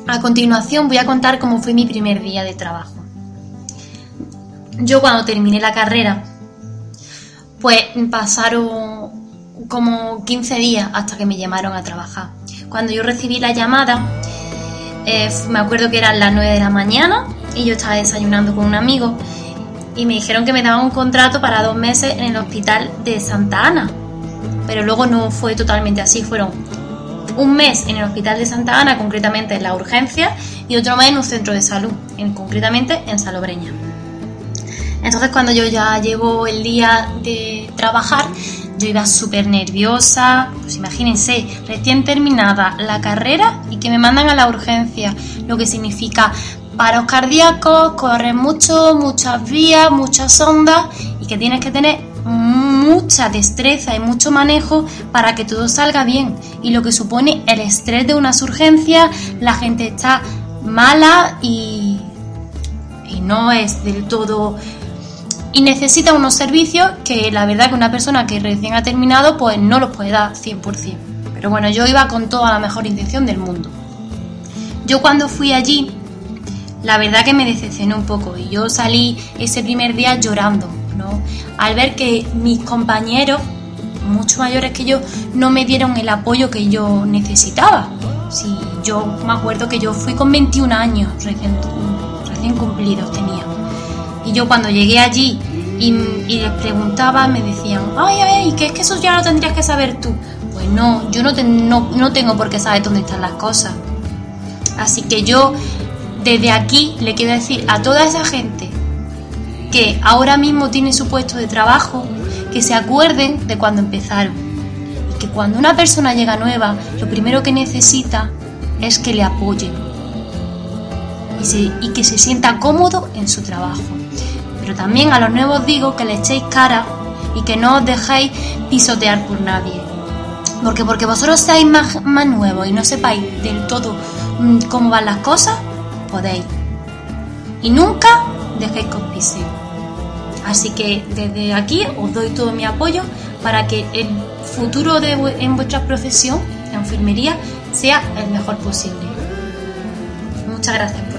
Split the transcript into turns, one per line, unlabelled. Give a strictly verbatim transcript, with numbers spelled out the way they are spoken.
A continuación voy a contar cómo fue mi primer día de trabajo. Yo cuando terminé la carrera, pues pasaron como quince días hasta que me llamaron a trabajar. Cuando yo recibí la llamada, eh, me acuerdo que eran las nueve de la mañana y yo estaba desayunando con un amigo y me dijeron que me daban un contrato para dos meses en el hospital de Santa Ana. Pero luego no fue totalmente así, fueron un mes en el hospital de Santa Ana, concretamente en la urgencia, y otro mes en un centro de salud, en, concretamente en Salobreña. Entonces cuando yo ya llegó el día de trabajar, yo iba súper nerviosa, pues imagínense, recién terminada la carrera y que me mandan a la urgencia, lo que significa paros cardíacos, correr mucho, muchas vías, muchas ondas y que tienes que tener mucha destreza y mucho manejo para que todo salga bien, y lo que supone el estrés de unas urgencias, la gente está mala y, y no es del todo, y necesita unos servicios que la verdad que una persona que recién ha terminado pues no los puede dar cien por ciento, pero bueno, yo iba con toda la mejor intención del mundo. Yo cuando fui allí, la verdad que me decepcioné un poco y yo salí ese primer día llorando, ¿no? Al ver que mis compañeros, mucho mayores que yo, no me dieron el apoyo que yo necesitaba. Sí, yo me acuerdo que yo fui con veintiún años, recién, recién cumplidos tenía. Y yo cuando llegué allí y, y les preguntaba, me decían, ay, ay, que es que eso ya lo tendrías que saber tú. Pues no, yo no, te, no, no tengo por qué saber dónde están las cosas. Así que yo desde aquí le quiero decir a toda esa gente que ahora mismo tiene su puesto de trabajo, que se acuerden de cuando empezaron, y que cuando una persona llega nueva, lo primero que necesita es que le apoyen y, se, y que se sienta cómodo en su trabajo. Pero también a los nuevos digo que le echéis cara y que no os dejéis pisotear por nadie, porque porque vosotros seáis más, más nuevos y no sepáis del todo mmm, cómo van las cosas, podéis, y nunca dejéis que os pisen. Así que desde aquí os doy todo mi apoyo para que el futuro de, en vuestra profesión, la enfermería, sea el mejor posible. Muchas gracias.